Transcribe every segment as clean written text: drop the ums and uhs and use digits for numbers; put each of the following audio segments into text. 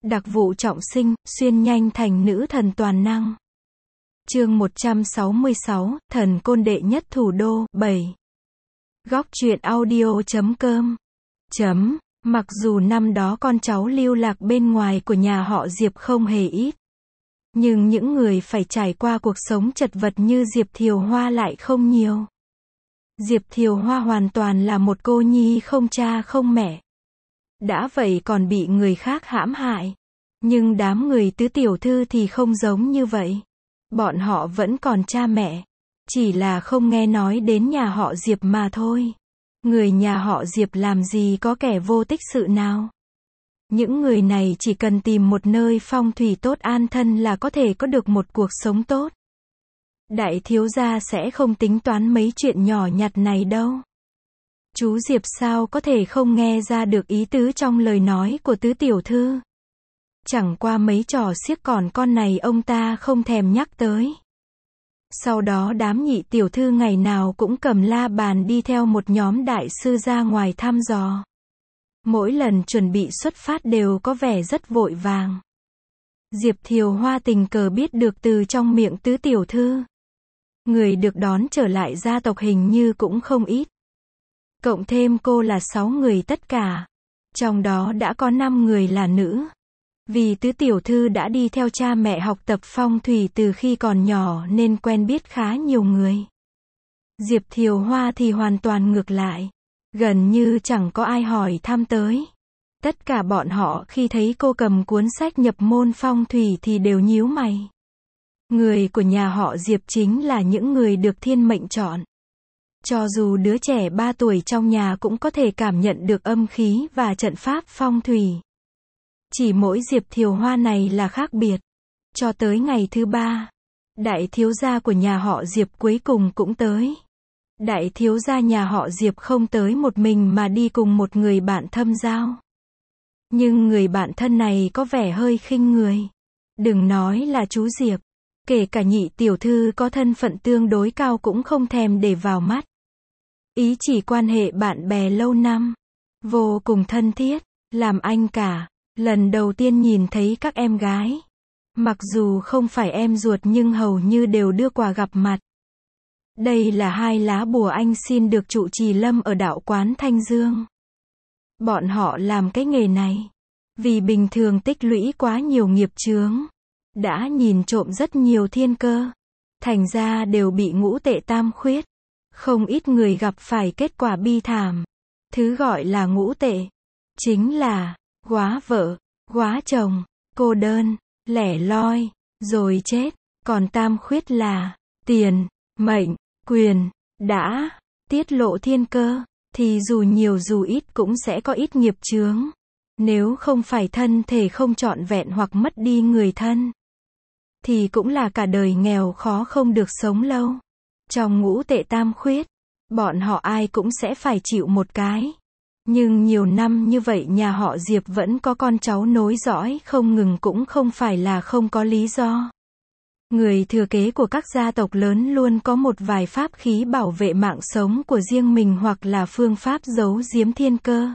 Đặc vụ trọng sinh, xuyên nhanh thành nữ thần toàn năng. Chương 166, thần côn đệ nhất thủ đô, 7. Góc truyện audio.com. Mặc dù năm đó con cháu lưu lạc bên ngoài của nhà họ Diệp không hề ít, nhưng những người phải trải qua cuộc sống chật vật như Diệp Thiều Hoa lại không nhiều. Diệp Thiều Hoa hoàn toàn là một cô nhi không cha không mẹ. Đã vậy còn bị người khác hãm hại. Nhưng đám người tứ tiểu thư thì không giống như vậy. Bọn họ vẫn còn cha mẹ. Chỉ là không nghe nói đến nhà họ Diệp mà thôi. Người nhà họ Diệp làm gì có kẻ vô tích sự nào. Những người này chỉ cần tìm một nơi phong thủy tốt an thân là có thể có được một cuộc sống tốt. Đại thiếu gia sẽ không tính toán mấy chuyện nhỏ nhặt này đâu. Chú Diệp sao có thể không nghe ra được ý tứ trong lời nói của tứ tiểu thư. Chẳng qua mấy trò xiếc còn con này ông ta không thèm nhắc tới. Sau đó đám nhị tiểu thư ngày nào cũng cầm la bàn đi theo một nhóm đại sư ra ngoài thăm dò. Mỗi lần chuẩn bị xuất phát đều có vẻ rất vội vàng. Diệp Thiều Hoa tình cờ biết được từ trong miệng tứ tiểu thư. Người được đón trở lại gia tộc hình như cũng không ít. Cộng thêm cô là 6 người tất cả. Trong đó đã có 5 người là nữ. Vì tứ tiểu thư đã đi theo cha mẹ học tập phong thủy từ khi còn nhỏ nên quen biết khá nhiều người. Diệp Thiều Hoa thì hoàn toàn ngược lại. Gần như chẳng có ai hỏi thăm tới. Tất cả bọn họ khi thấy cô cầm cuốn sách nhập môn phong thủy thì đều nhíu mày. Người của nhà họ Diệp chính là những người được thiên mệnh chọn. Cho dù đứa trẻ 3 tuổi trong nhà cũng có thể cảm nhận được âm khí và trận pháp phong thủy. Chỉ mỗi Diệp Thiều Hoa này là khác biệt. Cho tới ngày thứ 3, đại thiếu gia của nhà họ Diệp cuối cùng cũng tới. Đại thiếu gia nhà họ Diệp không tới một mình mà đi cùng một người bạn thâm giao. Nhưng người bạn thân này có vẻ hơi khinh người. Đừng nói là chú Diệp, kể cả nhị tiểu thư có thân phận tương đối cao cũng không thèm để vào mắt. Ý chỉ quan hệ bạn bè lâu năm, vô cùng thân thiết, làm anh cả. Lần đầu tiên nhìn thấy các em gái, mặc dù không phải em ruột nhưng hầu như đều đưa quà gặp mặt. Đây là 2 lá bùa anh xin được trụ trì lâm ở đạo quán Thanh Dương. Bọn họ làm cái nghề này vì bình thường tích lũy quá nhiều nghiệp chướng, đã nhìn trộm rất nhiều thiên cơ, thành ra đều bị ngũ tệ tam khuyết. Không ít người gặp phải kết quả bi thảm. Thứ gọi là ngũ tệ chính là góa vợ, góa chồng, cô đơn, lẻ loi, rồi chết. Còn tam khuyết là tiền, mệnh, quyền. Đã tiết lộ thiên cơ thì dù nhiều dù ít cũng sẽ có ít nghiệp chướng. Nếu không phải thân thể không trọn vẹn hoặc mất đi người thân, thì cũng là cả đời nghèo khó không được sống lâu. Trong ngũ tệ tam khuyết, bọn họ ai cũng sẽ phải chịu một cái. Nhưng nhiều năm như vậy nhà họ Diệp vẫn có con cháu nối dõi không ngừng cũng không phải là không có lý do. Người thừa kế của các gia tộc lớn luôn có một vài pháp khí bảo vệ mạng sống của riêng mình hoặc là phương pháp giấu giếm thiên cơ.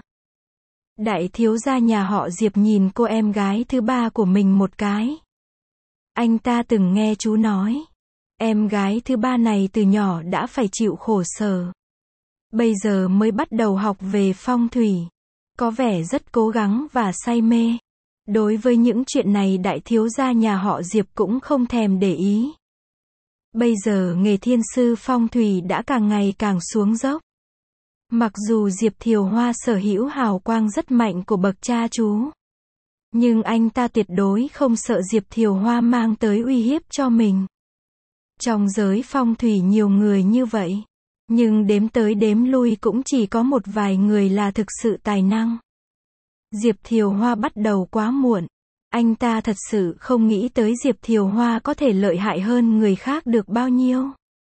Đại thiếu gia nhà họ Diệp nhìn cô em gái thứ 3 của mình một cái. Anh ta từng nghe chú nói, em gái thứ 3 này từ nhỏ đã phải chịu khổ sở. Bây giờ mới bắt đầu học về phong thủy. Có vẻ rất cố gắng và say mê. Đối với những chuyện này đại thiếu gia nhà họ Diệp cũng không thèm để ý. Bây giờ nghề thiên sư phong thủy đã càng ngày càng xuống dốc. Mặc dù Diệp Thiều Hoa sở hữu hào quang rất mạnh của bậc cha chú, nhưng anh ta tuyệt đối không sợ Diệp Thiều Hoa mang tới uy hiếp cho mình. Trong giới phong thủy nhiều người như vậy, nhưng đếm tới đếm lui cũng chỉ có một vài người là thực sự tài năng. Diệp Thiều Hoa bắt đầu quá muộn. Anh ta thật sự không nghĩ tới Diệp Thiều Hoa có thể lợi hại hơn người khác được bao nhiêu.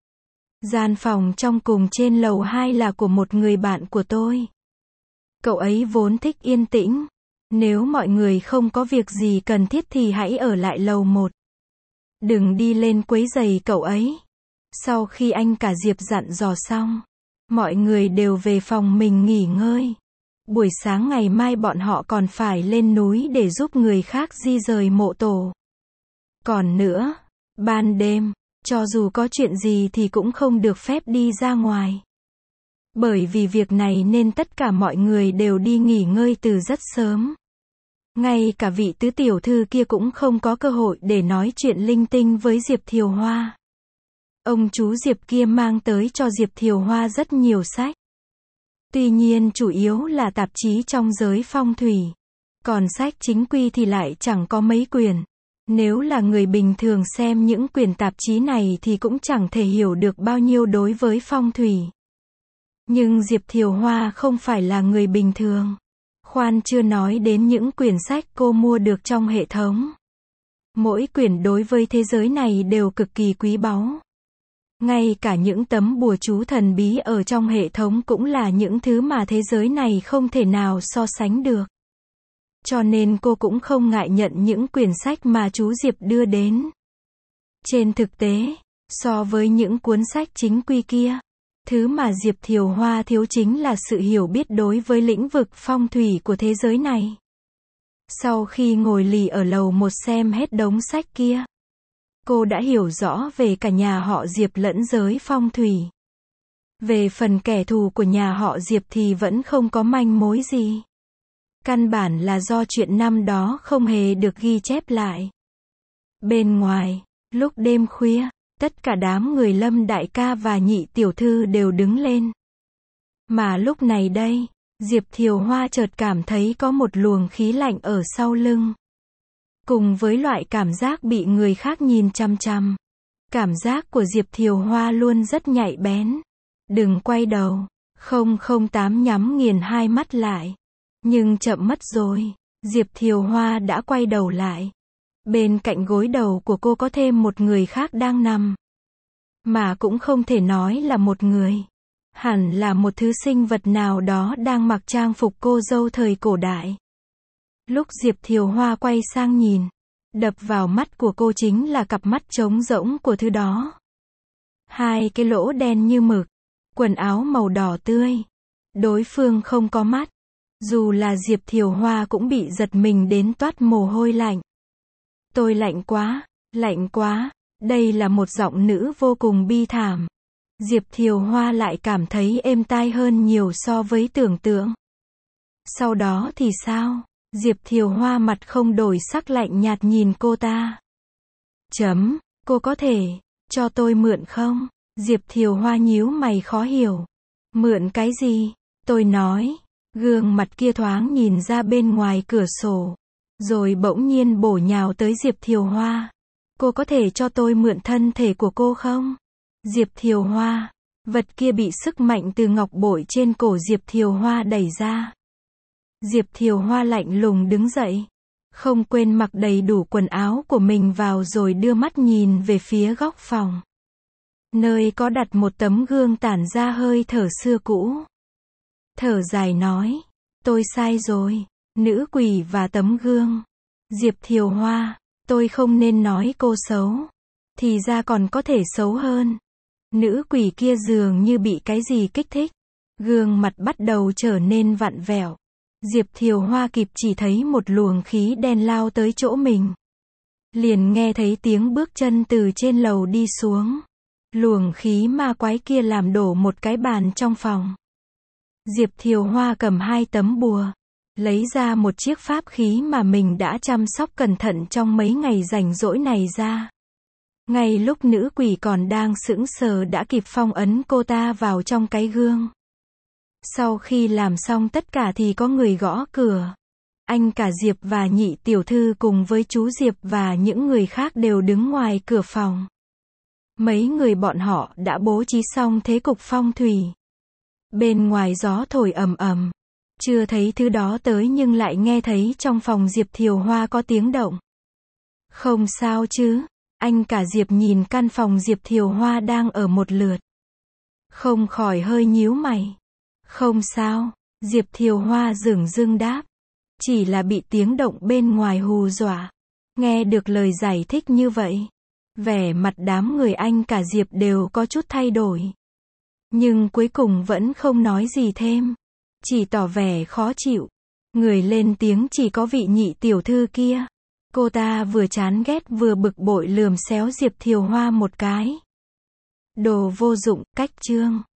Gian phòng trong cùng trên lầu 2 là của một người bạn của tôi. Cậu ấy vốn thích yên tĩnh. Nếu mọi người không có việc gì cần thiết thì hãy ở lại lầu 1. Đừng đi lên quấy rầy cậu ấy. Sau khi anh cả Diệp dặn dò xong, mọi người đều về phòng mình nghỉ ngơi. Buổi sáng ngày mai bọn họ còn phải lên núi để giúp người khác di rời mộ tổ. Còn nữa, ban đêm, cho dù có chuyện gì thì cũng không được phép đi ra ngoài. Bởi vì việc này nên tất cả mọi người đều đi nghỉ ngơi từ rất sớm. Ngay cả vị tứ tiểu thư kia cũng không có cơ hội để nói chuyện linh tinh với Diệp Thiều Hoa. Ông chú Diệp kia mang tới cho Diệp Thiều Hoa rất nhiều sách. Tuy nhiên chủ yếu là tạp chí trong giới phong thủy. Còn sách chính quy thì lại chẳng có mấy quyển. Nếu là người bình thường xem những quyển tạp chí này thì cũng chẳng thể hiểu được bao nhiêu đối với phong thủy. Nhưng Diệp Thiều Hoa không phải là người bình thường. Khoan chưa nói đến những quyển sách cô mua được trong hệ thống. Mỗi quyển đối với thế giới này đều cực kỳ quý báu. Ngay cả những tấm bùa chú thần bí ở trong hệ thống cũng là những thứ mà thế giới này không thể nào so sánh được. Cho nên cô cũng không ngại nhận những quyển sách mà chú Diệp đưa đến. Trên thực tế, so với những cuốn sách chính quy kia, thứ mà Diệp Thiều Hoa thiếu chính là sự hiểu biết đối với lĩnh vực phong thủy của thế giới này. Sau khi ngồi lì ở lầu 1 xem hết đống sách kia, cô đã hiểu rõ về cả nhà họ Diệp lẫn giới phong thủy. Về phần kẻ thù của nhà họ Diệp thì vẫn không có manh mối gì. Căn bản là do chuyện năm đó không hề được ghi chép lại. Bên ngoài, lúc đêm khuya, tất cả đám người Lâm đại ca và Nhị tiểu thư đều đứng lên. Mà lúc này đây, Diệp Thiều Hoa chợt cảm thấy có một luồng khí lạnh ở sau lưng. Cùng với loại cảm giác bị người khác nhìn chằm chằm. Cảm giác của Diệp Thiều Hoa luôn rất nhạy bén. Đừng quay đầu. 008 nhắm nghiền hai mắt lại. Nhưng chậm mất rồi. Diệp Thiều Hoa đã quay đầu lại. Bên cạnh gối đầu của cô có thêm một người khác đang nằm. Mà cũng không thể nói là một người. Hẳn là một thứ sinh vật nào đó đang mặc trang phục cô dâu thời cổ đại. Lúc Diệp Thiều Hoa quay sang nhìn, đập vào mắt của cô chính là cặp mắt trống rỗng của thứ đó. Hai cái lỗ đen như mực, quần áo màu đỏ tươi. Đối phương không có mắt. Dù là Diệp Thiều Hoa cũng bị giật mình đến toát mồ hôi lạnh. Tôi lạnh quá, đây là một giọng nữ vô cùng bi thảm. Diệp Thiều Hoa lại cảm thấy êm tai hơn nhiều so với tưởng tượng. Sau đó thì sao? Diệp Thiều Hoa mặt không đổi sắc lạnh nhạt nhìn cô ta. Cô có thể cho tôi mượn không? Diệp Thiều Hoa nhíu mày khó hiểu. Mượn cái gì? Tôi nói. Gương mặt kia thoáng nhìn ra bên ngoài cửa sổ. Rồi bỗng nhiên bổ nhào tới Diệp Thiều Hoa. Cô có thể cho tôi mượn thân thể của cô không? Diệp Thiều Hoa. Vật kia bị sức mạnh từ ngọc bội trên cổ Diệp Thiều Hoa đẩy ra. Diệp Thiều Hoa lạnh lùng đứng dậy. Không quên mặc đầy đủ quần áo của mình vào rồi đưa mắt nhìn về phía góc phòng. Nơi có đặt một tấm gương tản ra hơi thở xưa cũ. Thở dài nói. Tôi sai rồi. Nữ quỷ và tấm gương. Diệp Thiều Hoa. Tôi không nên nói cô xấu. Thì ra còn có thể xấu hơn. Nữ quỷ kia dường như bị cái gì kích thích. Gương mặt bắt đầu trở nên vặn vẹo. Diệp Thiều Hoa kịp chỉ thấy một luồng khí đen lao tới chỗ mình. Liền nghe thấy tiếng bước chân từ trên lầu đi xuống. Luồng khí ma quái kia làm đổ một cái bàn trong phòng. Diệp Thiều Hoa cầm hai tấm bùa. Lấy ra một chiếc pháp khí mà mình đã chăm sóc cẩn thận trong mấy ngày rảnh rỗi này ra. Ngay lúc nữ quỷ còn đang sững sờ đã kịp phong ấn cô ta vào trong cái gương. Sau khi làm xong tất cả thì có người gõ cửa. Anh cả Diệp và Nhị tiểu thư cùng với chú Diệp và những người khác đều đứng ngoài cửa phòng. Mấy người bọn họ đã bố trí xong thế cục phong thủy. Bên ngoài gió thổi ầm ầm. Chưa thấy thứ đó tới nhưng lại nghe thấy trong phòng Diệp Thiều Hoa có tiếng động. Không sao chứ? Anh cả Diệp nhìn căn phòng Diệp Thiều Hoa đang ở một lượt. Không khỏi hơi nhíu mày. Không sao, Diệp Thiều Hoa dửng dưng đáp. Chỉ là bị tiếng động bên ngoài hù dọa. Nghe được lời giải thích như vậy, vẻ mặt đám người anh cả Diệp đều có chút thay đổi. Nhưng cuối cùng vẫn không nói gì thêm. chỉ tỏ vẻ khó chịu. Người lên tiếng chỉ có vị nhị tiểu thư kia. Cô ta vừa chán ghét vừa bực bội lườm xéo Diệp Thiều Hoa một cái. Đồ vô dụng, cách chương.